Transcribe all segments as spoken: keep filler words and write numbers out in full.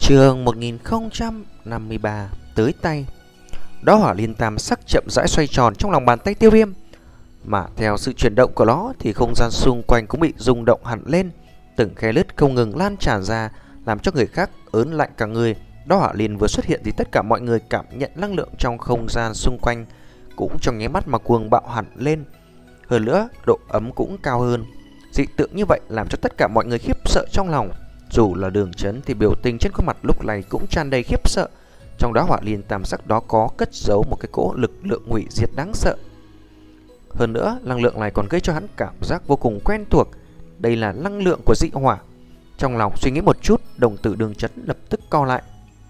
Chương một nghìn không trăm năm mươi ba tới tay. Đó hỏa liên tam sắc chậm rãi xoay tròn trong lòng bàn tay Tiêu Viêm, mà theo sự chuyển động của nó thì không gian xung quanh cũng bị rung động hẳn lên, từng khe lứt không ngừng lan tràn ra, làm cho người khác ớn lạnh cả người. Đó hỏa liên vừa xuất hiện thì tất cả mọi người cảm nhận năng lượng trong không gian xung quanh cũng trong nháy mắt mà cuồng bạo hẳn lên. Hơn nữa, độ ấm cũng cao hơn. Dị tượng như vậy làm cho tất cả mọi người khiếp sợ trong lòng. Dù là Đường Chấn thì biểu tình trên khuôn mặt lúc này cũng tràn đầy khiếp sợ. Trong đó hỏa liên tam sắc đó có cất giấu một cái cỗ lực lượng hủy diệt đáng sợ. Hơn nữa, năng lượng này còn gây cho hắn cảm giác vô cùng quen thuộc. Đây là năng lượng của dị hỏa. Trong lòng suy nghĩ một chút, đồng tử Đường Chấn lập tức co lại.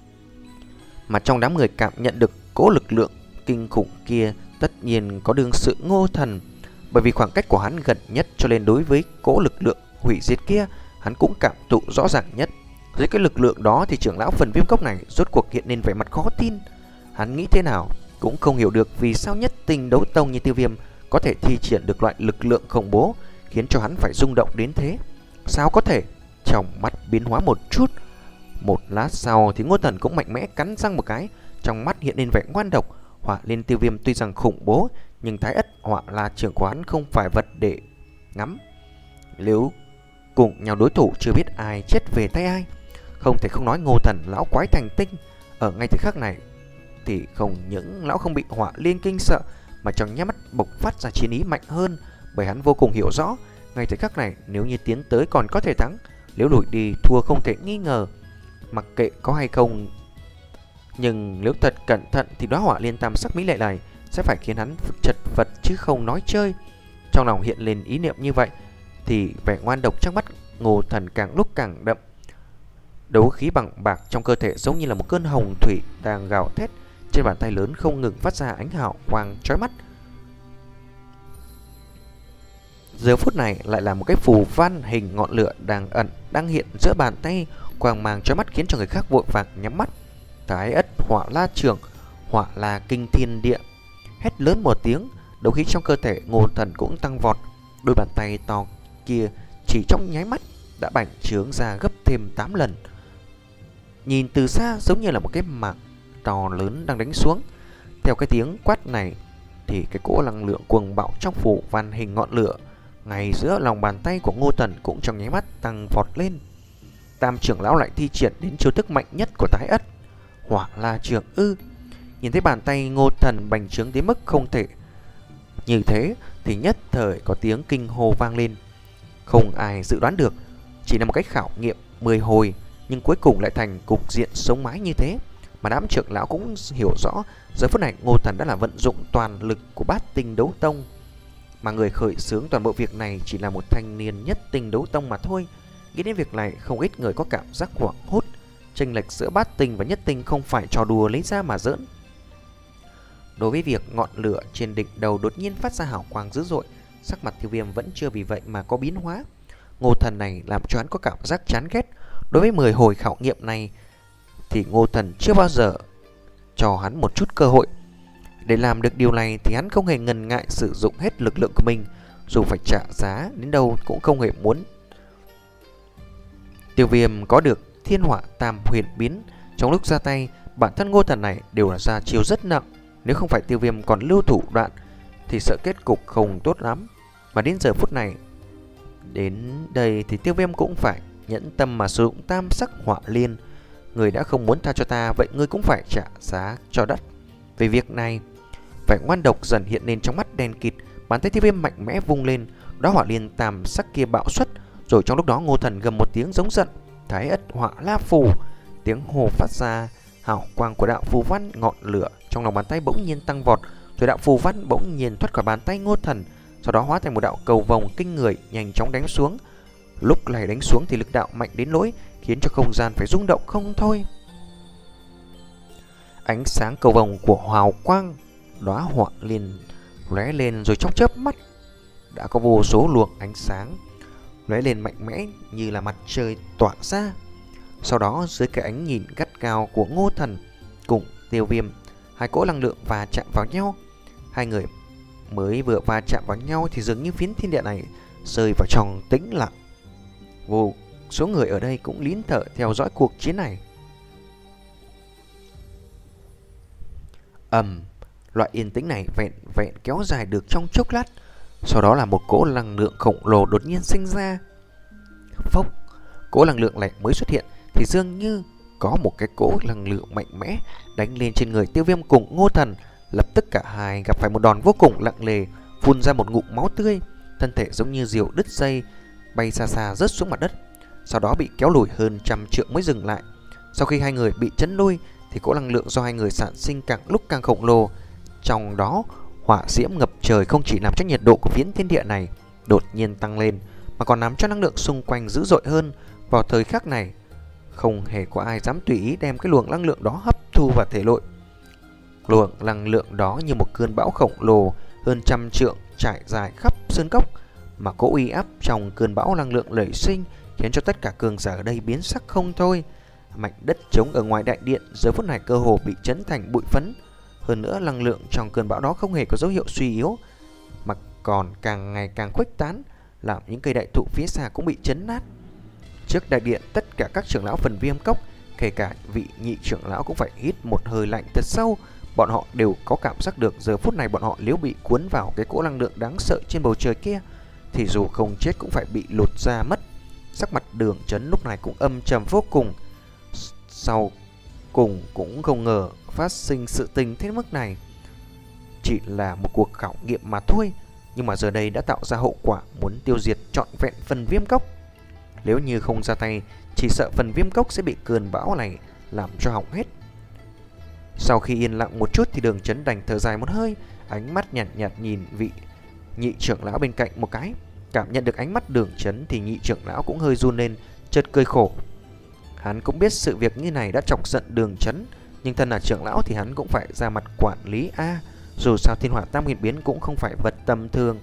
Mà trong đám người cảm nhận được cỗ lực lượng kinh khủng kia, tất nhiên có đương sự Ngô Thần. Bởi vì khoảng cách của hắn gần nhất, cho nên đối với cỗ lực lượng hủy diệt kia, hắn cũng cảm thụ rõ ràng nhất. Dưới cái lực lượng đó thì trưởng lão phần viêm cốc này rốt cuộc hiện lên vẻ mặt khó tin. Hắn nghĩ thế nào cũng không hiểu được vì sao nhất tinh đấu tông như Tiêu Viêm có thể thi triển được loại lực lượng khủng bố, khiến cho hắn phải rung động đến thế. Sao có thể? Trong mắt biến hóa một chút. Một lát sau thì Ngô Thần cũng mạnh mẽ cắn răng một cái, trong mắt hiện lên vẻ ngoan độc. Hỏa liên Tiêu Viêm tuy rằng khủng bố, nhưng Thái Ất Hỏa là trưởng quán không phải vật để ngắm. Nếu cùng nhau đối thủ chưa biết ai chết về tay ai, không thể không nói Ngô Thần lão quái thành tinh. Ở ngay thời khắc này thì không những lão không bị hỏa liên kinh sợ, mà trong nháy mắt bộc phát ra chiến ý mạnh hơn. Bởi hắn vô cùng hiểu rõ, ngay thời khắc này nếu như tiến tới còn có thể thắng, nếu lùi đi thua không thể nghi ngờ. Mặc kệ có hay không, nhưng nếu thật cẩn thận thì đóa hỏa liên tam sắc mỹ lệ này sẽ phải khiến hắn chật vật chứ không nói chơi. Trong lòng hiện lên ý niệm như vậy thì vẻ ngoan độc trong mắt Ngô Thần càng lúc càng đậm. Đấu khí bằng bạc trong cơ thể giống như là một cơn hồng thủy đang gào thét, trên bàn tay lớn không ngừng phát ra ánh hào quang chói mắt. Giờ phút này lại là một cái phù văn hình ngọn lửa đang ẩn đang hiện giữa bàn tay, quang mang chói mắt khiến cho người khác vội vàng nhắm mắt. Thái Ất Hỏa La Trường, Hỏa La Kinh Thiên Địa. Hét lớn một tiếng, đấu khí trong cơ thể Ngô Thần cũng tăng vọt. Đôi bàn tay to kia chỉ trong nháy mắt đã bành trướng ra gấp thêm tám lần. Nhìn từ xa giống như là một cái mạng to lớn đang đánh xuống. Theo cái tiếng quát này thì cái cỗ năng lượng cuồng bạo trong phủ văn hình ngọn lửa ngay giữa lòng bàn tay của Ngô Thần cũng trong nháy mắt tăng vọt lên. Tam trưởng lão lại thi triển đến chiêu thức mạnh nhất của Thái Ất Hỏa La Trường ư? Nhìn thấy bàn tay Ngô Thần bành trướng đến mức không thể như thế thì nhất thời có tiếng kinh hô vang lên. Không ai dự đoán được, chỉ là một cách khảo nghiệm mười hồi nhưng cuối cùng lại thành cục diện sống mái như thế. Mà đám trưởng lão cũng hiểu rõ, giờ phút này Ngô Thần đã là vận dụng toàn lực của bát tinh đấu tông, mà người khởi xướng toàn bộ việc này chỉ là một thanh niên nhất tinh đấu tông mà thôi. Nghĩ đến việc này, không ít người có cảm giác hoảng hốt. Chênh lệch giữa bát tinh và nhất tinh không phải trò đùa lấy ra mà giỡn. Đối với việc ngọn lửa trên đỉnh đầu đột nhiên phát ra hào quang dữ dội, sắc mặt Tiêu Viêm vẫn chưa vì vậy mà có biến hóa. Ngô Thần này làm cho hắn có cảm giác chán ghét. Đối với mười hồi khảo nghiệm này thì Ngô Thần chưa bao giờ cho hắn một chút cơ hội. Để làm được điều này thì hắn không hề ngần ngại sử dụng hết lực lượng của mình, dù phải trả giá đến đâu cũng không hề muốn. Tiêu Viêm có được Thiên Hỏa Tam Huyền Biến, trong lúc ra tay bản thân Ngô Thần này đều là ra chiêu rất nặng. Nếu không phải Tiêu Viêm còn lưu thủ đoạn thì sợ kết cục không tốt lắm. Mà đến giờ phút này, đến đây thì Tiêu Viêm cũng phải nhẫn tâm mà sử dụng tam sắc hỏa liên. Người đã không muốn tha cho ta, vậy ngươi cũng phải trả giá cho đất. Về việc này, vẻ ngoan độc dần hiện lên trong mắt đen kịt. Bàn tay Tiêu Viêm mạnh mẽ vung lên, đó hỏa liên tam sắc kia bạo xuất. Rồi trong lúc đó Ngô Thần gầm một tiếng giống giận, Thái Ất Hỏa La Phù. Tiếng hồ phát ra, hào quang của đạo phù văn ngọn lửa trong lòng bàn tay bỗng nhiên tăng vọt. Rồi đạo phù văn bỗng nhiên thoát khỏi bàn tay Ngô Thần, sau đó hóa thành một đạo cầu vồng kinh người nhanh chóng đánh xuống. Lúc này đánh xuống thì lực đạo mạnh đến nỗi khiến cho không gian phải rung động không thôi. Ánh sáng cầu vồng của hào quang đóa hỏa liên lóe lên, rồi trong chớp mắt đã có vô số luồng ánh sáng lóe lên mạnh mẽ như là mặt trời tỏa ra. Sau đó dưới cái ánh nhìn gắt gao của Ngô Thần cùng Tiêu Viêm, hai cỗ năng lượng va chạm vào nhau. Hai người mới vừa va chạm vào nhau thì dường như phiến thiên địa này rơi vào trong tĩnh lặng. Vô số người ở đây cũng nín thở theo dõi cuộc chiến này. ầm, loại yên tĩnh này vẹn vẹn kéo dài được trong chốc lát. Sau đó là một cỗ năng lượng khổng lồ đột nhiên sinh ra. Phốc, cỗ năng lượng này mới xuất hiện thì dường như có một cái cỗ năng lượng mạnh mẽ đánh lên trên người Tiêu Viêm cùng Ngô Thần. Lập tức cả hai gặp phải một đòn vô cùng nặng nề, phun ra một ngụm máu tươi, thân thể giống như diều đứt dây bay xa xa rớt xuống mặt đất, sau đó bị kéo lùi hơn trăm trượng mới dừng lại. Sau khi hai người bị chấn lui thì cỗ năng lượng do hai người sản sinh càng lúc càng khổng lồ, trong đó hỏa diễm ngập trời không chỉ làm cho nhiệt độ của phiến thiên địa này đột nhiên tăng lên, mà còn làm cho năng lượng xung quanh dữ dội hơn. Vào thời khắc này, không hề có ai dám tùy ý đem cái luồng năng lượng đó hấp thu vào thể nội. Luồng năng lượng đó như một cơn bão khổng lồ hơn trăm trượng trải dài khắp sơn cốc, mà cỗ uy áp trong cơn bão năng lượng nảy sinh khiến cho tất cả cường giả ở đây biến sắc không thôi. Mảnh đất trống ở ngoài đại điện giờ phút này cơ hồ bị chấn thành bụi phấn. Hơn nữa, năng lượng trong cơn bão đó không hề có dấu hiệu suy yếu, mà còn càng ngày càng khuếch tán, làm những cây đại thụ phía xa cũng bị chấn nát. Trước đại điện, tất cả các trưởng lão phần Viêm Cốc, kể cả vị nhị trưởng lão cũng phải hít một hơi lạnh thật sâu. Bọn họ đều có cảm giác được giờ phút này bọn họ nếu bị cuốn vào cái cỗ năng lượng đáng sợ trên bầu trời kia thì dù không chết cũng phải bị lột da mất. Sắc mặt Đường Chấn lúc này cũng âm trầm vô cùng. Sau cùng cũng không ngờ phát sinh sự tình thế mức này. Chỉ là một cuộc khảo nghiệm mà thôi, nhưng mà giờ đây đã tạo ra hậu quả muốn tiêu diệt trọn vẹn phần Viêm Cốc. Nếu như không ra tay, chỉ sợ phần Viêm Cốc sẽ bị cơn bão này làm cho hỏng hết. Sau khi yên lặng một chút thì Đường Chấn đành thở dài một hơi, ánh mắt nhạt nhạt nhìn vị nhị trưởng lão bên cạnh một cái. Cảm nhận được ánh mắt Đường Chấn thì nhị trưởng lão cũng hơi run lên, chợt cười khổ. Hắn cũng biết sự việc như này đã chọc giận Đường Chấn, nhưng thân là trưởng lão thì hắn cũng phải ra mặt quản lý a. À, dù sao Thiên Hỏa Tam Huyền Biến cũng không phải vật tầm thường.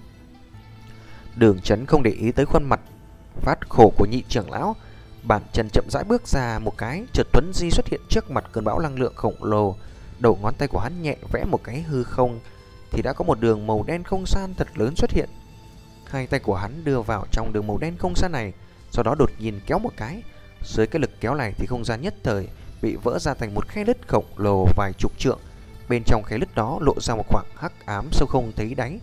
Đường Chấn không để ý tới khuôn mặt phát khổ của nhị trưởng lão, bàn chân chậm rãi bước ra một cái, chợt Tuấn Di xuất hiện trước mặt cơn bão năng lượng khổng lồ. Đầu ngón tay của hắn nhẹ vẽ một cái hư không thì đã có một đường màu đen không gian thật lớn xuất hiện. Hai tay của hắn đưa vào trong đường màu đen không gian này, sau đó đột nhiên kéo một cái. Dưới cái lực kéo này thì không gian nhất thời bị vỡ ra thành một khe nứt khổng lồ vài chục trượng. Bên trong khe nứt đó lộ ra một khoảng hắc ám sâu không thấy đáy,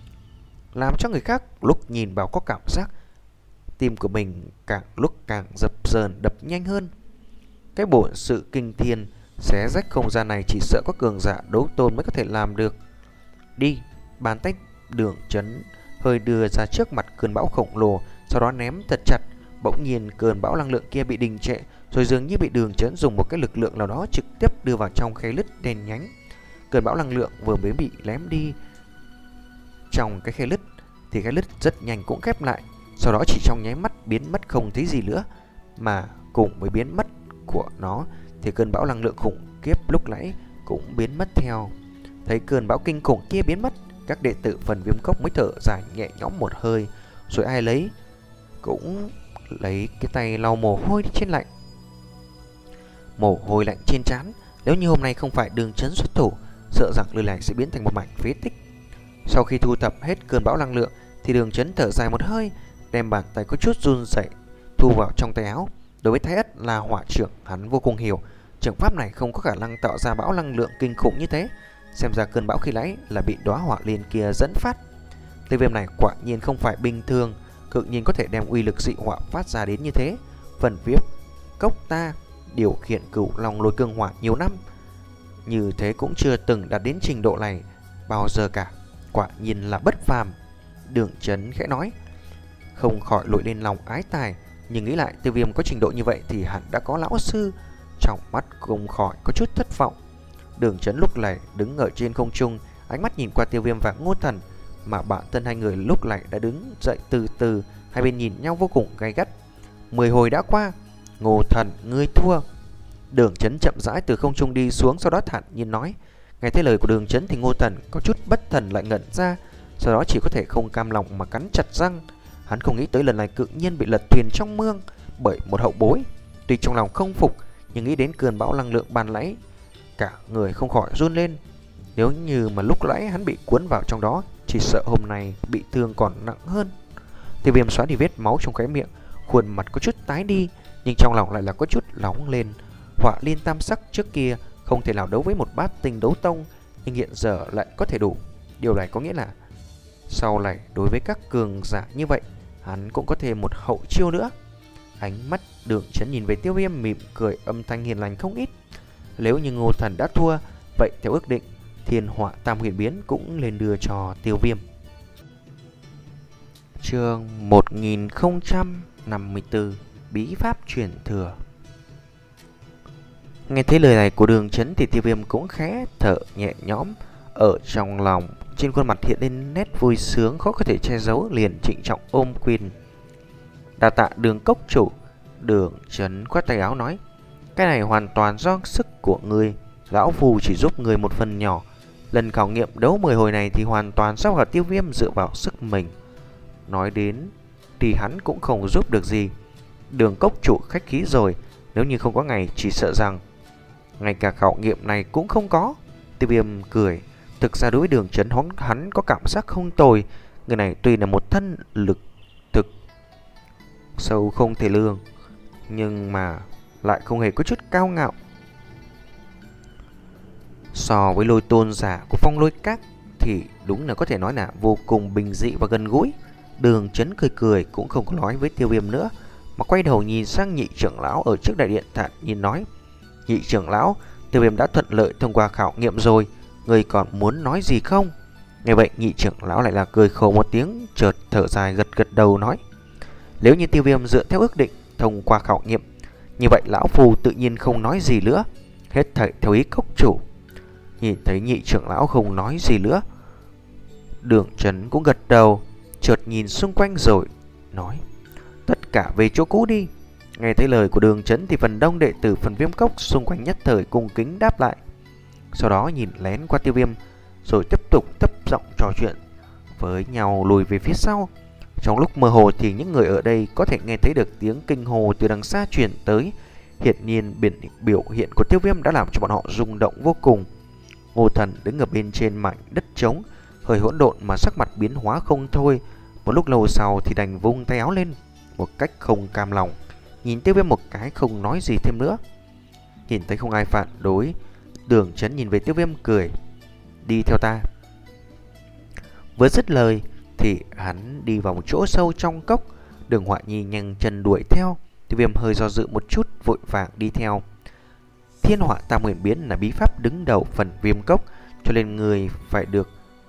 làm cho người khác lúc nhìn vào có cảm giác tim của mình càng lúc càng dập dờn đập nhanh hơn. Cái bổn sự kinh thiên xé rách không gian này chỉ sợ có cường giả đấu tôn mới có thể làm được. Đi, bàn tay Đường Chấn hơi đưa ra trước mặt cơn bão khổng lồ, sau đó ném thật chặt. Bỗng nhiên cơn bão năng lượng kia bị đình trệ, rồi dường như bị Đường Chấn dùng một cái lực lượng nào đó trực tiếp đưa vào trong khe nứt đen nhánh. Cơn bão năng lượng vừa mới bị ném đi trong cái khe nứt thì khe nứt rất nhanh cũng khép lại, sau đó chỉ trong nháy mắt biến mất không thấy gì nữa. Mà cùng với biến mất của nó thì cơn bão năng lượng khủng khiếp lúc nãy cũng biến mất theo. Thấy cơn bão kinh khủng kia biến mất, các đệ tử phần Viêm Cốc mới thở dài nhẹ nhõm một hơi, rồi ai lấy cũng lấy cái tay lau mồ hôi trên lạnh. Mồ hôi lạnh trên trán, nếu như hôm nay không phải Đường Chấn xuất thủ, sợ rằng nơi này sẽ biến thành một mảnh phế tích. Sau khi thu thập hết cơn bão năng lượng thì Đường Chấn thở dài một hơi, đem bàn tay có chút run rẩy thu vào trong tay áo. Đối với Thái Ất là hỏa trưởng, hắn vô cùng hiểu trường pháp này không có khả năng tạo ra bão năng lượng kinh khủng như thế. Xem ra cơn bão khi nãy là bị đóa hỏa liên kia dẫn phát. Tiêu Viêm này quả nhiên không phải bình thường, cực nhiên có thể đem uy lực dị hỏa phát ra đến như thế. Phần Viêm Cốc ta điều khiển Cửu Long Lôi Cương Hỏa nhiều năm, như thế cũng chưa từng đạt đến trình độ này bao giờ cả, quả nhiên là bất phàm. Đường Chấn khẽ nói, không khỏi nổi lên lòng ái tài, nhưng nghĩ lại Tiêu Viêm có trình độ như vậy thì hẳn đã có lão sư, trong mắt không khỏi có chút thất vọng. Đường Chấn lúc này đứng ở trên không trung, ánh mắt nhìn qua Tiêu Viêm và Ngô Thần, mà bản thân hai người lúc này đã đứng dậy từ từ, hai bên nhìn nhau vô cùng gay gắt. Mười hồi đã qua, Ngô Thần ngươi thua. Đường Chấn chậm rãi từ không trung đi xuống, sau đó thản nhiên nói. Nghe thấy lời của Đường Chấn thì Ngô Thần có chút bất thần lại ngẩn ra, sau đó chỉ có thể không cam lòng mà cắn chặt răng. Hắn không nghĩ tới lần này tự nhiên bị lật thuyền trong mương bởi một hậu bối. Tuy trong lòng không phục, nhưng nghĩ đến cơn bão năng lượng ban nãy, cả người không khỏi run lên. Nếu như mà lúc nãy hắn bị cuốn vào trong đó, chỉ sợ hôm nay bị thương còn nặng hơn. Tiêu Viêm xóa đi vết máu trong khóe miệng, khuôn mặt có chút tái đi, nhưng trong lòng lại là có chút nóng lên. Hỏa liên tam sắc trước kia không thể nào đấu với một bát tinh đấu tông, nhưng hiện giờ lại có thể đủ. Điều này có nghĩa là sau này đối với các cường giả như vậy, hắn cũng có thêm một hậu chiêu nữa. Ánh mắt Đường Chấn nhìn về Tiêu Viêm mỉm cười, âm thanh hiền lành không ít. Nếu như Ngô Thần đã thua, vậy theo ước định, Thiên Họa Tam Huyền Biến cũng lên đưa cho Tiêu Viêm. Chương một nghìn không trăm năm mươi tư, Bí pháp truyền thừa. Nghe thấy lời này của Đường Chấn thì Tiêu Viêm cũng khẽ thở nhẹ nhõm. Ở trong lòng, trên khuôn mặt hiện lên nét vui sướng khó có thể che giấu, liền trịnh trọng ôm quyền. Đa tạ Đường cốc chủ. Đường Chấn khoát tay áo nói, cái này hoàn toàn do sức của ngươi, lão phù chỉ giúp người một phần nhỏ. Lần khảo nghiệm đấu mười hồi này thì hoàn toàn do vào Tiêu Viêm dựa vào sức mình. Nói đến thì hắn cũng không giúp được gì. Đường cốc chủ khách khí rồi, nếu như không có ngày chỉ sợ rằng ngay cả khảo nghiệm này cũng không có. Tiêu Viêm cười. Thực ra đối với Đường Chấn hắn có cảm giác không tồi. Người này tuy là một thân lực thực sâu không thể lường, nhưng mà lại không hề có chút cao ngạo. So với Lôi tôn giả của Phong Lôi Các thì đúng là có thể nói là vô cùng bình dị và gần gũi. Đường Chấn cười cười cũng không có nói với Tiêu Viêm nữa, mà quay đầu nhìn sang nhị trưởng lão ở trước đại điện, thản nhiên nói, nhị trưởng lão, Tiêu Viêm đã thuận lợi thông qua khảo nghiệm rồi, người còn muốn nói gì không? Nghe vậy nhị trưởng lão lại là cười khổ một tiếng, chợt thở dài gật gật đầu nói, nếu như Tiêu Viêm dựa theo ước định thông qua khảo nghiệm, như vậy lão phù tự nhiên không nói gì nữa, hết thảy theo ý cốc chủ. Nhìn thấy nhị trưởng lão không nói gì nữa, Đường Chấn cũng gật đầu, chợt nhìn xung quanh rồi nói, tất cả về chỗ cũ đi. Nghe thấy lời của Đường Chấn thì phần đông đệ tử phần Viêm Cốc xung quanh nhất thời cung kính đáp lại. Sau đó nhìn lén qua Tiêu Viêm, rồi tiếp tục thấp giọng trò chuyện với nhau lùi về phía sau. Trong lúc mơ hồ thì những người ở đây có thể nghe thấy được tiếng kinh hồ từ đằng xa truyền tới. Hiển nhiên biển biểu hiện của Tiêu Viêm đã làm cho bọn họ rung động vô cùng. Ngô Thần đứng ở bên trên mảnh đất trống, hơi hỗn độn mà sắc mặt biến hóa không thôi. Một lúc lâu sau thì đành vung tay áo lên một cách không cam lòng, nhìn Tiêu Viêm một cái không nói gì thêm nữa. Nhìn thấy không ai phản đối, Đường Chấn nhìn về Tiêu Viêm cười, đi theo ta. Vừa dứt lời thì hắn đi vào một chỗ sâu trong cốc. Đường Họa Nhi nhanh chân đuổi theo. Tiêu Viêm hơi do dự một chút, vội vàng đi theo. Thiên Họa Tam Huyền Biến là bí pháp đứng đầu phần Viêm Cốc, cho nên người phải được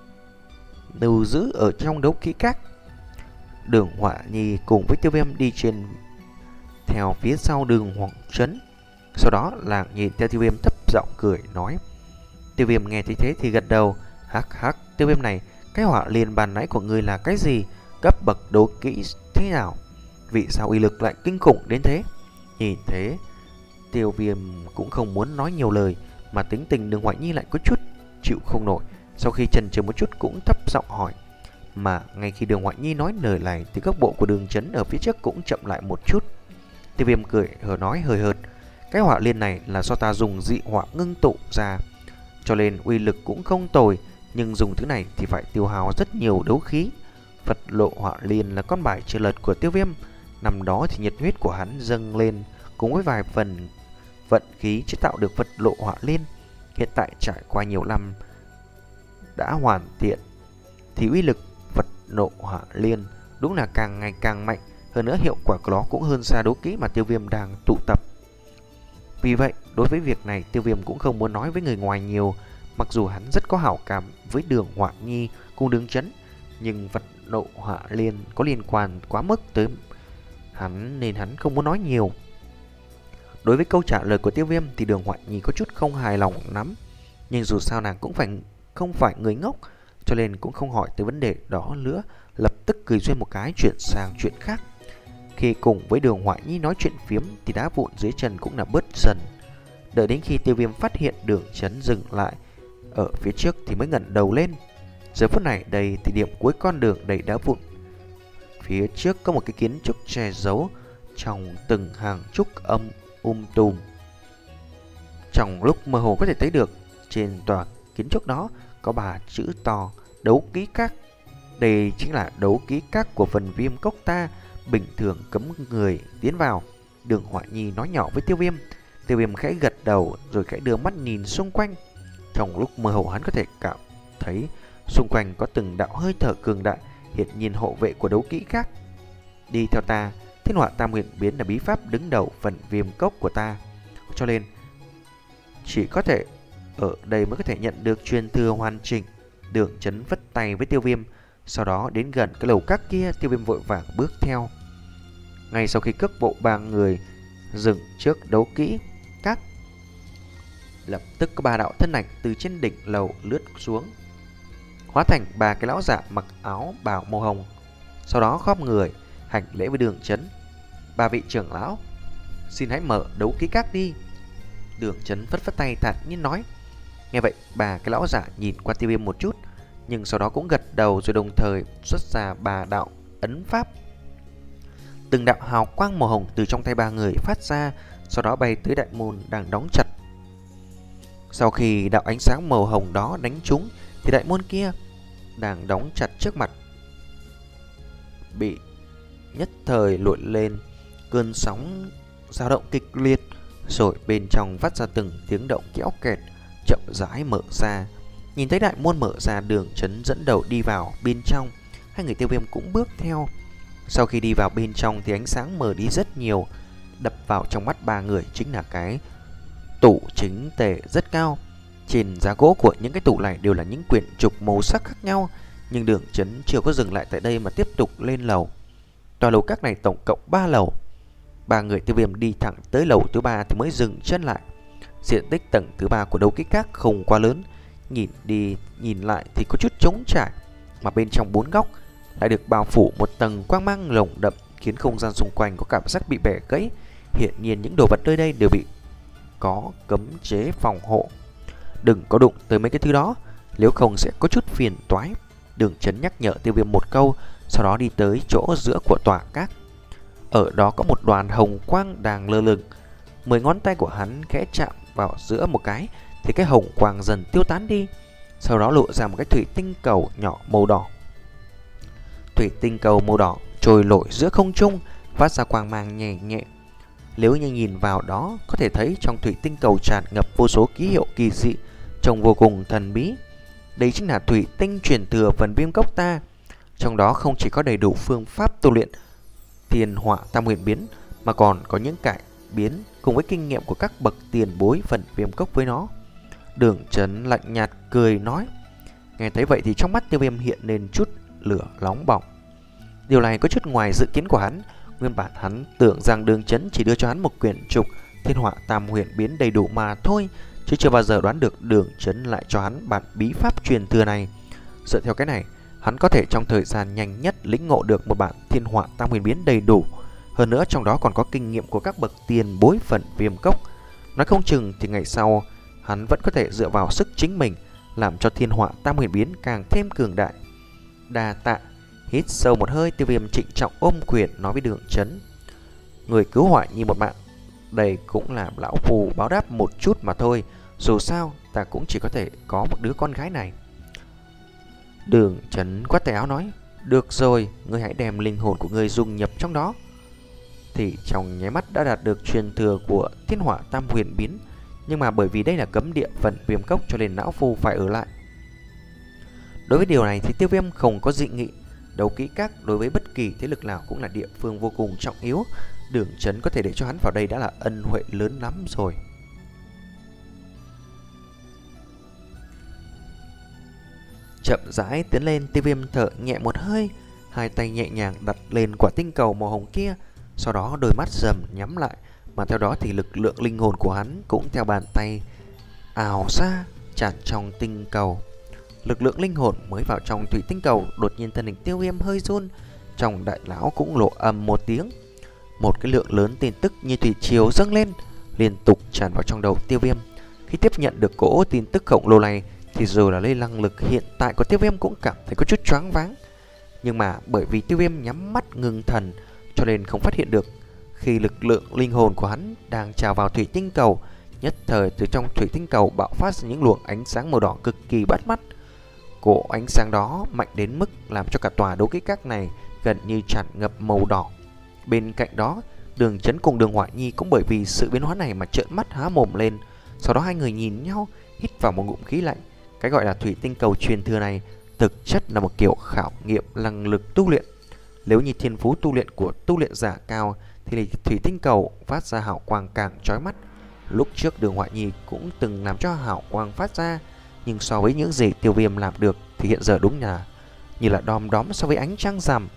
lưu giữ ở trong đấu kỹ các. Đường Họa Nhi cùng với Tiêu Viêm đi trên theo phía sau Đường Hoàng Chấn. Sau đó là nhìn theo Tiêu Viêm thấp giọng cười nói. Tiêu Viêm nghe thấy thế thì gật đầu. Hắc hắc, Tiêu Viêm này, cái hỏa liên bàn nãy của ngươi là cái gì? Cấp bậc đấu kỹ thế nào? Vì sao uy lực lại kinh khủng đến thế? Nhìn thế, Tiêu Viêm cũng không muốn nói nhiều lời, mà tính tình Đường Họa Nhi lại có chút chịu không nổi. Sau khi chần chừ một chút cũng thấp giọng hỏi. Mà ngay khi Đường Họa Nhi nói lời này thì cước bộ của Đường Chấn ở phía trước cũng chậm lại một chút. Tiêu Viêm cười hờ nói hơi hợt, cái hỏa liên này là do ta dùng dị hỏa ngưng tụ ra, cho nên uy lực cũng không tồi, nhưng dùng thứ này thì phải tiêu hao rất nhiều đấu khí. Phật lộ hỏa liên là con bài chưa lật của Tiêu Viêm. Năm đó thì nhiệt huyết của hắn dâng lên, cùng với vài phần vận khí chế tạo được Phật lộ hỏa liên. Hiện tại trải qua nhiều năm đã hoàn thiện thì uy lực Phật lộ hỏa liên đúng là càng ngày càng mạnh. Hơn nữa hiệu quả của nó cũng hơn xa đấu kỹ mà Tiêu Viêm đang tụ tập. Vì vậy đối với việc này Tiêu Viêm cũng không muốn nói với người ngoài nhiều. Mặc dù hắn rất có hảo cảm với Đường Họa Nhi cùng Đường Chấn, nhưng Phật lộ hỏa liên có liên quan quá mức tới hắn nên hắn không muốn nói nhiều. Đối với câu trả lời của Tiêu Viêm thì Đường Họa Nhi có chút không hài lòng lắm, nhưng dù sao nàng cũng phải không phải người ngốc, cho nên cũng không hỏi tới vấn đề đó nữa, lập tức cười duyên một cái chuyển sang chuyện khác. Khi cùng với Đường Họa Nhi nói chuyện phiếm thì đá vụn dưới chân cũng là bớt dần. Đợi đến khi Tiêu Viêm phát hiện Đường Chấn dừng lại ở phía trước thì mới ngẩng đầu lên. Giờ phút này đây thì điểm cuối con đường đầy đá vụn. Phía trước có một cái kiến trúc che giấu trong từng hàng trúc âm um tùm. Trong lúc mơ hồ có thể thấy được trên tòa kiến trúc đó có ba chữ to đấu ký các. Đây chính là đấu ký các của phần Viêm Cốc ta, bình thường cấm người tiến vào. Đường Họa Nhi nói nhỏ với Tiêu Viêm. Tiêu Viêm khẽ gật đầu rồi khẽ đưa mắt nhìn xung quanh. Trong lúc mơ hồ hắn có thể cảm thấy xung quanh có từng đạo hơi thở cường đại, hiển nhiên hộ vệ của đấu kỹ khác. Đi theo ta, Thiên Họa Tam Huyền Biến là bí pháp đứng đầu phần viêm cốc của ta, cho nên chỉ có thể ở đây mới có thể nhận được truyền thừa hoàn chỉnh. Đường Chấn vất tay với Tiêu Viêm, sau đó đến gần cái lầu các kia. Tiêu Viêm vội vàng bước theo. Ngay sau khi cước bộ ba người dừng trước đấu kỹ các, lập tức có ba đạo thân ảnh từ trên đỉnh lầu lướt xuống, hóa thành ba cái lão giả mặc áo bào màu hồng. Sau đó khom người hành lễ với Đường Chấn. Ba vị trưởng lão, xin hãy mở đấu kỹ các đi. Đường Chấn phất phất tay thản nhiên nói. Nghe vậy, ba cái lão giả nhìn qua Tiêu Viêm một chút, nhưng sau đó cũng gật đầu, rồi đồng thời xuất ra ba đạo ấn pháp. Từng đạo hào quang màu hồng từ trong tay ba người phát ra, sau đó bay tới đại môn đang đóng chặt. Sau khi đạo ánh sáng màu hồng đó đánh trúng, thì đại môn kia đang đóng chặt trước mặt bị nhất thời nổi lên cơn sóng dao động kịch liệt, rồi bên trong phát ra từng tiếng động kéo kẹt, chậm rãi mở ra. Nhìn thấy đại môn mở ra, Đường Chấn dẫn đầu đi vào bên trong, hai người Tiêu Viêm cũng bước theo. Sau khi đi vào bên trong thì ánh sáng mờ đi rất nhiều, đập vào trong mắt ba người chính là cái tủ chính tề rất cao. Trên giá gỗ của những cái tủ này đều là những quyển trục màu sắc khác nhau, nhưng Đường Chấn chưa có dừng lại tại đây mà tiếp tục lên lầu. Tòa lầu các này tổng cộng ba lầu. Ba người Tiêu Viêm đi thẳng tới lầu thứ ba thì mới dừng chân lại. Diện tích tầng thứ ba của đấu kỹ các không quá lớn, nhìn đi nhìn lại thì có chút trống trải, mà bên trong bốn góc lại được bao phủ một tầng quang mang lồng đậm, khiến không gian xung quanh có cảm giác bị bẻ gãy. Hiện nhiên những đồ vật nơi đây đều bị có cấm chế phòng hộ. Đừng có đụng tới mấy cái thứ đó, nếu không sẽ có chút phiền toái. Đường Chấn nhắc nhở Tiêu Viêm một câu, sau đó đi tới chỗ giữa của tòa các. Ở đó có một đoàn hồng quang đang lơ lửng. Mười ngón tay của hắn khẽ chạm vào giữa một cái thì cái hồng quang dần tiêu tán đi, sau đó lộ ra một cái thủy tinh cầu nhỏ màu đỏ. Thủy tinh cầu màu đỏ trôi nổi giữa không trung, phát ra quang mang nhẹ nhẹ. Nếu như nhìn vào đó, có thể thấy trong thủy tinh cầu tràn ngập vô số ký hiệu kỳ dị, trông vô cùng thần bí. Đây chính là thủy tinh truyền thừa phần viêm cốc ta. Trong đó không chỉ có đầy đủ phương pháp tu luyện Thiên Họa Tam Huyền Biến, mà còn có những cải biến cùng với kinh nghiệm của các bậc tiền bối phần viêm cốc với nó. Đường Chấn lạnh nhạt cười nói. Nghe thấy vậy thì trong mắt Tiêu Viêm hiện lên chút lửa nóng bỏng. Điều này có chút ngoài dự kiến của hắn. Nguyên bản hắn tưởng rằng Đường Chấn chỉ đưa cho hắn một quyển trục Thiên Họa Tam Huyền Biến đầy đủ mà thôi, chứ chưa bao giờ đoán được Đường Chấn lại cho hắn bản bí pháp truyền thừa này. Dựa theo cái này, hắn có thể trong thời gian nhanh nhất lĩnh ngộ được một bản Thiên Họa Tam Huyền Biến đầy đủ. Hơn nữa trong đó còn có kinh nghiệm của các bậc tiền bối phần viêm cốc. Nói không chừng thì ngày sau hắn vẫn có thể dựa vào sức chính mình làm cho Thiên Họa Tam Huyền Biến càng thêm cường đại. Đa tạ. Hít sâu một hơi, Tiêu Viêm trịnh trọng ôm quyền nói với Đường Chấn. Người cứu Họa Nhi một mạng, đây cũng là lão phù báo đáp một chút mà thôi. Dù sao ta cũng chỉ có thể có một đứa con gái này. Đường Chấn quát tay áo nói. Được rồi, ngươi hãy đem linh hồn của ngươi dung nhập trong đó. Thì trong nháy mắt đã đạt được truyền thừa của Thiên Họa Tam Huyền Biến. Nhưng mà bởi vì đây là cấm địa phần viêm cốc cho nên lão phu phải ở lại. Đối với điều này thì Tiêu Viêm không có dị nghị. Đấu kỹ các đối với bất kỳ thế lực nào cũng là địa phương vô cùng trọng yếu. Đường Chấn có thể để cho hắn vào đây đã là ân huệ lớn lắm rồi. Chậm rãi tiến lên, Tiêu Viêm thở nhẹ một hơi, hai tay nhẹ nhàng đặt lên quả tinh cầu màu hồng kia. Sau đó đôi mắt dần nhắm lại, mà theo đó thì lực lượng linh hồn của hắn cũng theo bàn tay ào ra tràn trong tinh cầu. Lực lượng linh hồn mới vào trong thủy tinh cầu, đột nhiên thân hình Tiêu Viêm hơi run, trong đại lão cũng lộ ầm một tiếng. Một cái lượng lớn tin tức như thủy triều dâng lên, liên tục tràn vào trong đầu Tiêu Viêm. Khi tiếp nhận được cỗ tin tức khổng lồ này thì dù là lấy năng lực hiện tại của Tiêu Viêm cũng cảm thấy có chút choáng váng. Nhưng mà bởi vì Tiêu Viêm nhắm mắt ngưng thần cho nên không phát hiện được. Khi lực lượng linh hồn của hắn đang trào vào thủy tinh cầu, nhất thời từ trong thủy tinh cầu bạo phát ra những luồng ánh sáng màu đỏ cực kỳ bắt mắt. Cỗ ánh sáng đó mạnh đến mức làm cho cả tòa đấu kỹ các này gần như tràn ngập màu đỏ. Bên cạnh đó, Đường Chấn cùng Đường Họa Nhi cũng bởi vì sự biến hóa này mà trợn mắt há mồm lên. Sau đó hai người nhìn nhau, hít vào một ngụm khí lạnh. Cái gọi là thủy tinh cầu truyền thừa này thực chất là một kiểu khảo nghiệm năng lực tu luyện. Nếu như thiên phú tu luyện của tu luyện giả cao thì thủy tinh cầu phát ra hào quang càng chói mắt. Lúc trước Đường Hoại Nhi cũng từng làm cho hào quang phát ra, nhưng so với những gì Tiêu Viêm làm được thì hiện giờ đúng là như là đom đóm so với ánh trăng rằm.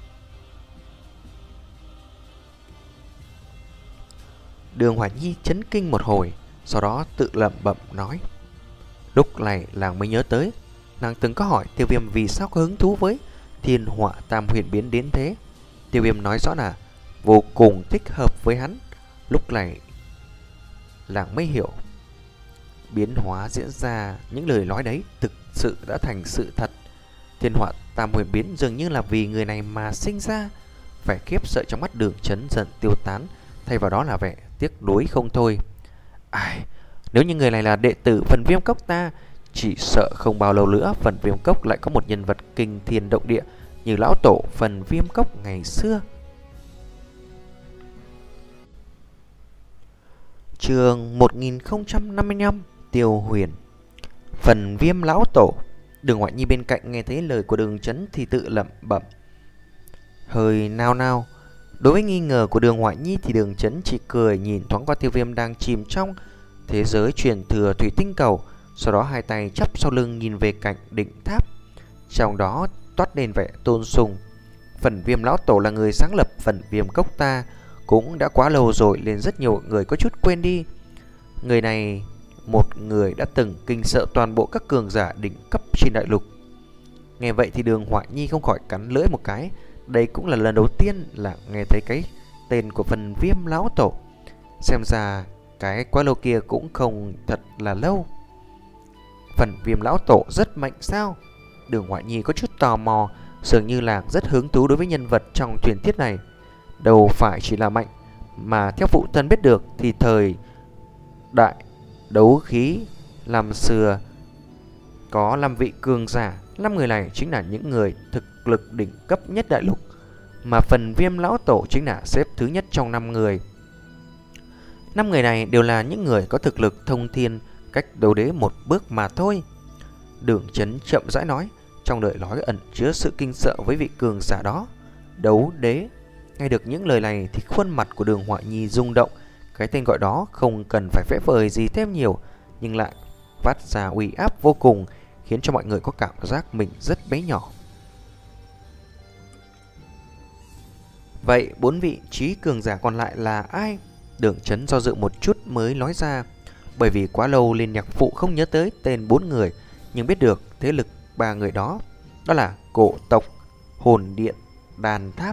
Đường Hoại Nhi chấn kinh một hồi, sau đó tự lẩm bẩm nói. Lúc này nàng mới nhớ tới, nàng từng có hỏi Tiêu Viêm vì sao có hứng thú với Thiên Họa Tam Huyền Biến đến thế. Tiêu Viêm nói rõ là vô cùng thích hợp với hắn. Lúc này nàng mới hiểu, biến hóa diễn ra, những lời nói đấy thực sự đã thành sự thật. Thiên Họa Tam Huyền Biến dường như là vì người này mà sinh ra. Vẻ khiếp sợ trong mắt Đường Chấn dần tiêu tán, thay vào đó là vẻ tiếc nuối không thôi. Ai, nếu như người này là đệ tử Phần Viêm Cốc ta, chỉ sợ không bao lâu nữa Phần Viêm Cốc lại có một nhân vật kinh thiên động địa như lão tổ Phần Viêm Cốc ngày xưa. Chương một nghìn không trăm năm mươi lăm, Tiêu Huyền. Phần Viêm lão tổ. Đường Hoại Nhi bên cạnh nghe thấy lời của Đường Chấn thì tự lẩm bẩm, hơi nao nao. Đối với nghi ngờ của Đường Hoại Nhi thì Đường Chấn chỉ cười nhìn thoáng qua Tiêu Viêm đang chìm trong thế giới truyền thừa thủy tinh cầu, sau đó hai tay chắp sau lưng nhìn về cạnh đỉnh tháp, trong đó toát lên vẻ tôn sùng. Phần Viêm lão tổ là người sáng lập Phần Viêm Cốc ta, cũng đã quá lâu rồi nên rất nhiều người có chút quên đi. Người này, một người đã từng kinh sợ toàn bộ các cường giả đỉnh cấp trên đại lục. Nghe vậy thì Đường Hoại Nhi không khỏi cắn lưỡi một cái. Đây cũng là lần đầu tiên là nghe thấy cái tên của Phần Viêm lão tổ. Xem ra cái quá lâu kia cũng không thật là lâu. Phần Viêm lão tổ rất mạnh sao? Đường Hoại Nhi có chút tò mò, dường như là rất hứng thú đối với nhân vật trong truyền thuyết này. Đâu phải chỉ là mạnh, mà theo phụ thân biết được thì thời đại đấu khí làm xưa có năm vị cường giả. Năm người này chính là những người thực lực đỉnh cấp nhất đại lục, mà Phần Viêm lão tổ chính là xếp thứ nhất trong năm người. Năm người này đều là những người có thực lực thông thiên, cách đấu đế một bước mà thôi. Đường Chấn chậm rãi nói, trong lời nói ẩn chứa sự kinh sợ với vị cường giả đó. Đấu đế. Nghe được những lời này thì khuôn mặt của Đường Hoại Nhi rung động. Cái tên gọi đó không cần phải vẽ vời gì thêm nhiều, nhưng lại phát ra uy áp vô cùng, khiến cho mọi người có cảm giác mình rất bé nhỏ. Vậy bốn vị trí cường giả còn lại là ai? Đường Chấn do dự một chút mới nói ra, bởi vì quá lâu Liên Nhạc Phụ không nhớ tới tên bốn người, nhưng biết được thế lực ba người đó. Đó là Cổ tộc, Hồn Điện, Đàn Tháp.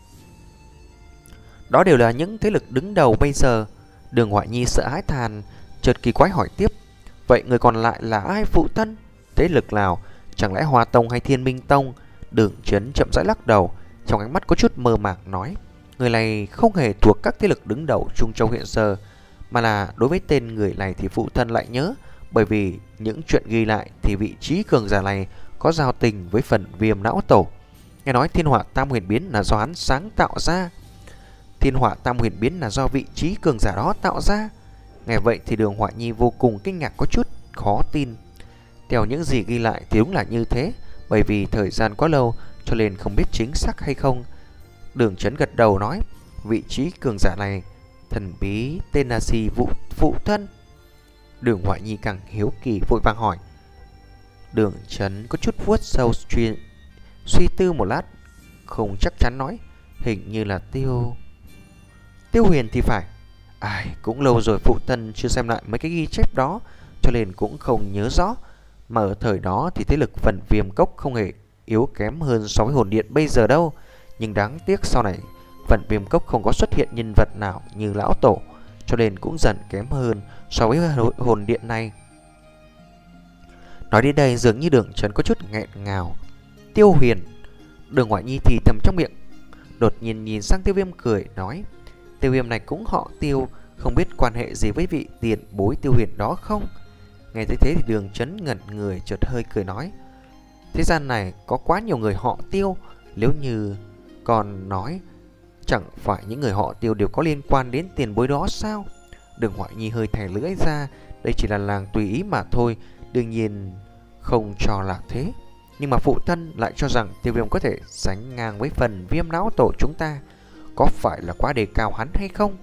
Đó đều là những thế lực đứng đầu bây giờ. Đường Hoại Nhi sợ hãi than, chợt kỳ quái hỏi tiếp, vậy người còn lại là ai phụ thân? Thế lực nào? Chẳng lẽ Hoa Tông hay Thiên Minh Tông? Đường Chấn chậm rãi lắc đầu, trong ánh mắt có chút mơ màng nói, người này không hề thuộc các thế lực đứng đầu Trung Châu hiện giờ, mà là đối với tên người này thì phụ thân lại nhớ, bởi vì những chuyện ghi lại thì vị trí cường giả này có giao tình với Phần Viêm lão tổ. Nghe nói Thiên Họa Tam Huyền Biến là do hắn sáng tạo ra. Thiên Họa Tam Huyền Biến là do vị trí cường giả đó tạo ra. Nghe vậy thì Đường Hoại Nhi vô cùng kinh ngạc, có chút khó tin. Theo những gì ghi lại thì đúng là như thế, bởi vì thời gian quá lâu cho nên không biết chính xác hay không. Đường Chấn gật đầu nói, vị trí cường giả này thần bí tên là gì vụ phụ thân? Đường Hoại Nhi càng hiếu kỳ vội vàng hỏi. Đường Chấn có chút vuốt sâu chuyên suy tư một lát, không chắc chắn nói, hình như là Tiêu Tiêu Huyền thì phải. Ai, cũng lâu rồi phụ thân chưa xem lại mấy cái ghi chép đó, cho nên cũng không nhớ rõ. Mà ở thời đó thì thế lực Phần Viêm Cốc không hề yếu kém hơn so với Hồn Điện bây giờ đâu. Nhưng đáng tiếc sau này Phần Viêm Cốc không có xuất hiện nhân vật nào như lão tổ, cho nên cũng dần kém hơn so với Hồn Điện này. Nói đến đây dường như Đường Chấn có chút nghẹn ngào. Tiêu Huyền. Đường Hoại Nhi thì thầm trong miệng, đột nhiên nhìn sang Tiêu Viêm cười nói, Tiêu Viêm này cũng họ Tiêu, không biết quan hệ gì với vị tiền bối Tiêu Huyền đó không? Nghe thấy thế thì Đường Chấn ngẩn người, chợt hơi cười nói, thế gian này có quá nhiều người họ Tiêu, nếu như còn nói chẳng phải những người họ Tiêu đều có liên quan đến tiền bối đó sao? Đường Hoại Nhi hơi thè lưỡi ra. Đây chỉ là làng tùy ý mà thôi, đương nhiên không cho là thế. Nhưng mà phụ thân lại cho rằng Tiêu Viêm có thể sánh ngang với phần Viêm Lão Tổ chúng ta. Có phải là quá đề cao hắn hay không?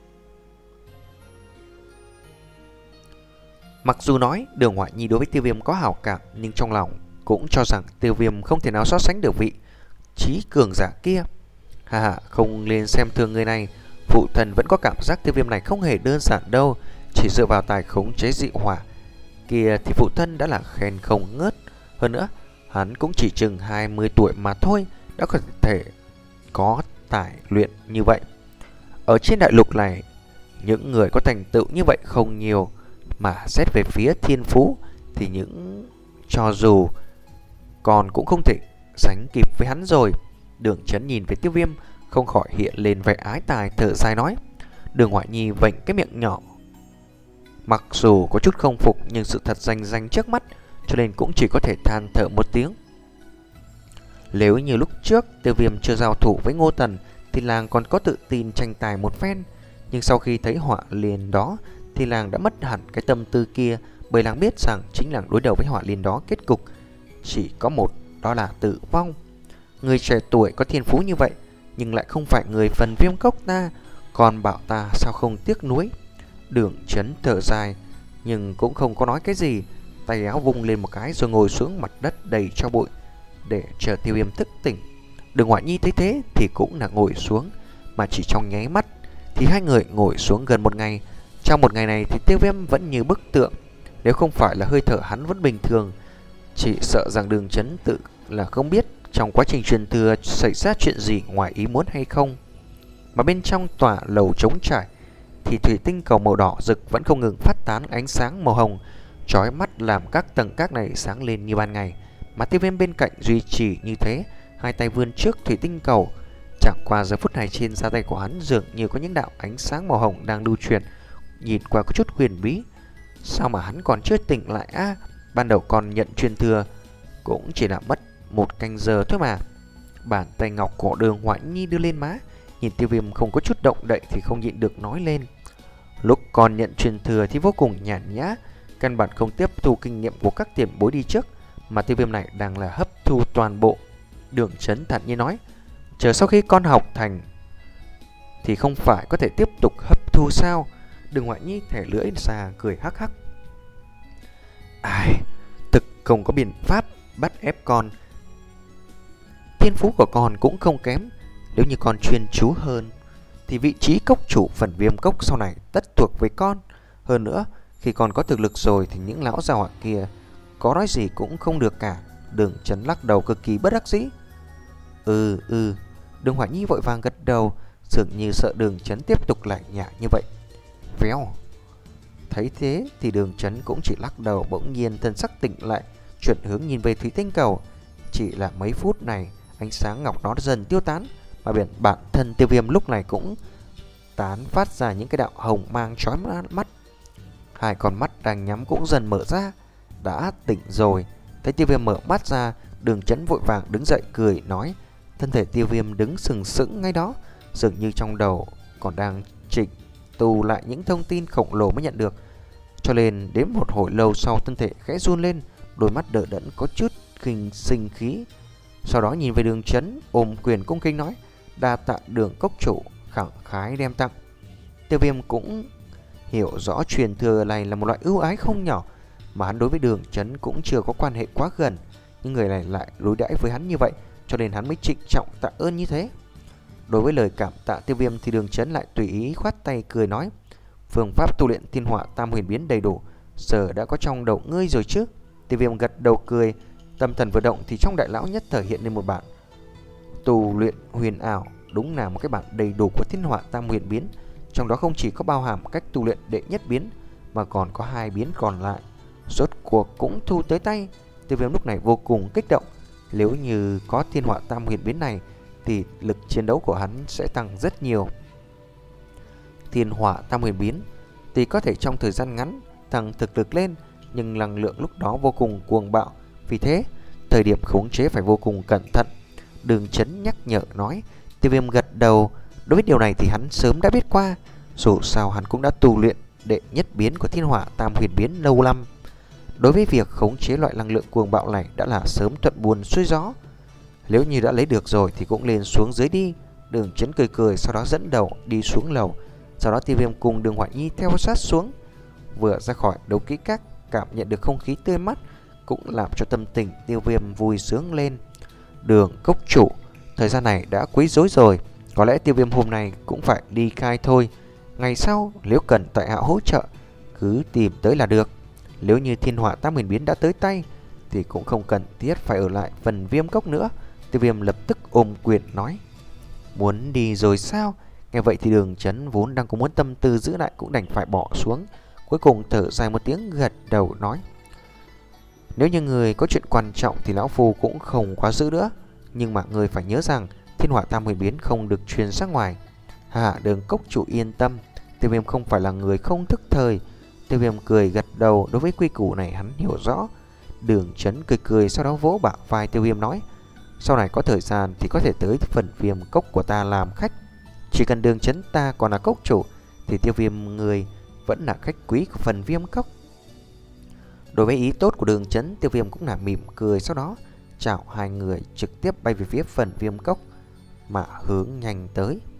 Mặc dù nói Đường Hoại Nhi đối với Tiêu Viêm có hảo cảm, nhưng trong lòng cũng cho rằng Tiêu Viêm không thể nào so sánh được vị trí cường giả kia. Hà hà, không nên xem thường người này. Phụ thân vẫn có cảm giác Tiêu Viêm này không hề đơn giản đâu. Chỉ dựa vào tài khống chế dị hỏa kia thì phụ thân đã là khen không ngớt. Hơn nữa, hắn cũng chỉ chừng hai mươi tuổi mà thôi, đã có thể có tài luyện như vậy. Ở trên đại lục này, những người có thành tựu như vậy không nhiều. Mà xét về phía thiên phú thì những cho dù còn cũng không thể sánh kịp với hắn rồi. Đường Chấn nhìn về Tiêu Viêm không khỏi hiện lên vẻ ái tài, thở dài nói. Đường Hoại Nhi vểnh cái miệng nhỏ, mặc dù có chút không phục nhưng sự thật rành rành trước mắt, cho nên cũng chỉ có thể than thở một tiếng. Nếu như lúc trước Tiêu Viêm chưa giao thủ với Ngô Tần thì làng còn có tự tin tranh tài một phen, nhưng sau khi thấy họa liền đó thì làng đã mất hẳn cái tâm tư kia, bởi làng biết rằng chính làng đối đầu với họa liền đó kết cục chỉ có một, đó là tử vong. Người trẻ tuổi có thiên phú như vậy nhưng lại không phải người phần Viêm Cốc ta, còn bảo ta sao không tiếc nuối. Đường Chấn thở dài nhưng cũng không có nói cái gì, tay áo vung lên một cái rồi ngồi xuống mặt đất đầy cho bụi để chờ Tiêu Viêm thức tỉnh. Đường Hoại Nhi thấy thế thì cũng là ngồi xuống, mà chỉ trong nháy mắt thì hai người ngồi xuống gần một ngày. Trong một ngày này thì Tiêu Viêm vẫn như bức tượng, nếu không phải là hơi thở hắn vẫn bình thường, chỉ sợ rằng Đường Chấn tự là không biết trong quá trình truyền thừa xảy ra chuyện gì ngoài ý muốn hay không. Mà bên trong tòa lầu trống trải thì thủy tinh cầu màu đỏ rực vẫn không ngừng phát tán ánh sáng màu hồng chói mắt, làm các tầng các này sáng lên như ban ngày. Mà Tiêu Viêm bên cạnh duy trì như thế, hai tay vươn trước thủy tinh cầu. Chẳng qua giờ phút này trên da tay của hắn dường như có những đạo ánh sáng màu hồng đang lưu truyền, nhìn qua có chút huyền bí. Sao mà hắn còn chưa tỉnh lại á? À, ban đầu còn nhận truyền thừa cũng chỉ là mất một canh giờ thôi mà. Bàn tay ngọc của Đường Hoại Nhi đưa lên má, nhìn Tiêu Viêm không có chút động đậy thì không nhịn được nói lên. Lúc còn nhận truyền thừa thì vô cùng nhàn nhã, căn bản không tiếp thu kinh nghiệm của các tiền bối đi trước, mà Tiêu Viêm này đang là hấp thu toàn bộ. Đường Chấn thản nhiên nói, chờ sau khi con học thành thì không phải có thể tiếp tục hấp thu sao? Đường Hoại Nhi thẻ lưỡi ra cười hắc hắc. Ai, thực không có biện pháp bắt ép con. Thiên phú của con cũng không kém, nếu như con chuyên chú hơn thì vị trí cốc chủ phần Viêm Cốc sau này tất thuộc về con. Hơn nữa, khi con có thực lực rồi thì những lão gia hỏa kia có nói gì cũng không được cả. Đường Chấn lắc đầu cực kỳ bất đắc dĩ. Ừ ừ Đường Hoại Nhi vội vàng gật đầu, dường như sợ Đường Chấn tiếp tục lại nhả như vậy. Véo. Thấy thế thì Đường Chấn cũng chỉ lắc đầu, bỗng nhiên thân sắc tỉnh lại, chuyển hướng nhìn về thủy tinh cầu. Chỉ là mấy phút này, ánh sáng ngọc nó dần tiêu tán, mà biển bản thân Tiêu Viêm lúc này cũng tán phát ra những cái đạo hồng mang chói mắt. Hai con mắt đang nhắm cũng dần mở ra. Đã tỉnh rồi. Thấy Tiêu Viêm mở mắt ra, Đường Chấn vội vàng đứng dậy cười nói. Thân thể Tiêu Viêm đứng sừng sững ngay đó, dường như trong đầu còn đang chỉnh tù lại những thông tin khổng lồ mới nhận được. Cho nên đến một hồi lâu sau, thân thể khẽ run lên, đôi mắt đờ đẫn có chút kinh sinh khí. Sau đó nhìn về Đường Chấn, ôm quyền cung kính nói, đa tạ Đường cốc chủ khẳng khái đem tặng. Tiêu Viêm cũng hiểu rõ truyền thừa này là một loại ưu ái không nhỏ, mà hắn đối với Đường Chấn cũng chưa có quan hệ quá gần, nhưng người này lại đối đãi với hắn như vậy, cho nên hắn mới trịnh trọng tạ ơn như thế. Đối với lời cảm tạ Tiêu Viêm thì Đường Chấn lại tùy ý khoát tay cười nói, phương pháp tu luyện Thiên Họa Tam Huyền Biến đầy đủ, giờ đã có trong đầu ngươi rồi chứ? Tiêu Viêm gật đầu cười, tâm thần vừa động thì trong đại lão nhất thời hiện lên một bản tu luyện huyền ảo, đúng là một cái bản đầy đủ của Thiên Họa Tam Huyền Biến. Trong đó không chỉ có bao hàm cách tu luyện đệ nhất biến, mà còn có hai biến còn lại. Rốt cuộc cũng thu tới tay. Tiêu Viêm lúc này vô cùng kích động. Nếu như có Thiên Họa Tam Huyền Biến này thì lực chiến đấu của hắn sẽ tăng rất nhiều. Thiên Họa Tam Huyền Biến thì có thể trong thời gian ngắn tăng thực lực lên, nhưng năng lượng lúc đó vô cùng cuồng bạo, vì thế thời điểm khống chế phải vô cùng cẩn thận. Đường Chấn nhắc nhở nói. Tiêu Viêm gật đầu. Đối với điều này thì hắn sớm đã biết qua. Dù sao hắn cũng đã tu luyện đệ nhất biến của Thiên Hỏa Tam Huyền biến lâu năm. Đối với việc khống chế loại năng lượng cuồng bạo này đã là sớm thuận buồm xuôi gió. Nếu như đã lấy được rồi thì cũng lên xuống dưới đi. Đường Chấn cười cười, sau đó dẫn đầu đi xuống lầu. Sau đó Tiêu Viêm cùng Đường Hoại Nhi theo sát xuống. Vừa ra khỏi đấu kỹ các, cảm nhận được không khí tươi mát cũng làm cho tâm tình Tiêu Viêm vui sướng lên. Đường cốc chủ, thời gian này đã quấy rối rồi, có lẽ Tiêu Viêm hôm nay cũng phải đi khai thôi. Ngày sau nếu cần tại hạ hỗ trợ, cứ tìm tới là được. Nếu như Thiên Hỏa Tam Huyền biến đã tới tay thì cũng không cần thiết phải ở lại phần Viêm cốc nữa. Tiêu Viêm lập tức ôm quyền nói: Muốn đi rồi sao? Nghe vậy thì Đường Chấn vốn đang có muốn tâm tư giữ lại cũng đành phải bỏ xuống. Cuối cùng thở dài một tiếng, gật đầu nói: Nếu như người có chuyện quan trọng thì lão phu cũng không quá giữ nữa. Nhưng mà người phải nhớ rằng Thiên Hỏa Tam Huyền biến không được truyền ra ngoài. Hà Đường cốc chủ yên tâm, Tiêu Viêm không phải là người không thức thời. Tiêu Viêm cười gật đầu, đối với quy củ này hắn hiểu rõ. Đường Chấn cười cười, sau đó vỗ bả vai Tiêu Viêm nói: Sau này có thời gian thì có thể tới phần Viêm cốc của ta làm khách. Chỉ cần Đường Chấn ta còn là cốc chủ thì Tiêu Viêm người vẫn là khách quý của phần Viêm cốc. Đối với ý tốt của Đường Chấn, Tiêu Viêm cũng là mỉm cười, sau đó chào hai người trực tiếp bay về phía phần Viêm cốc mà hướng nhanh tới.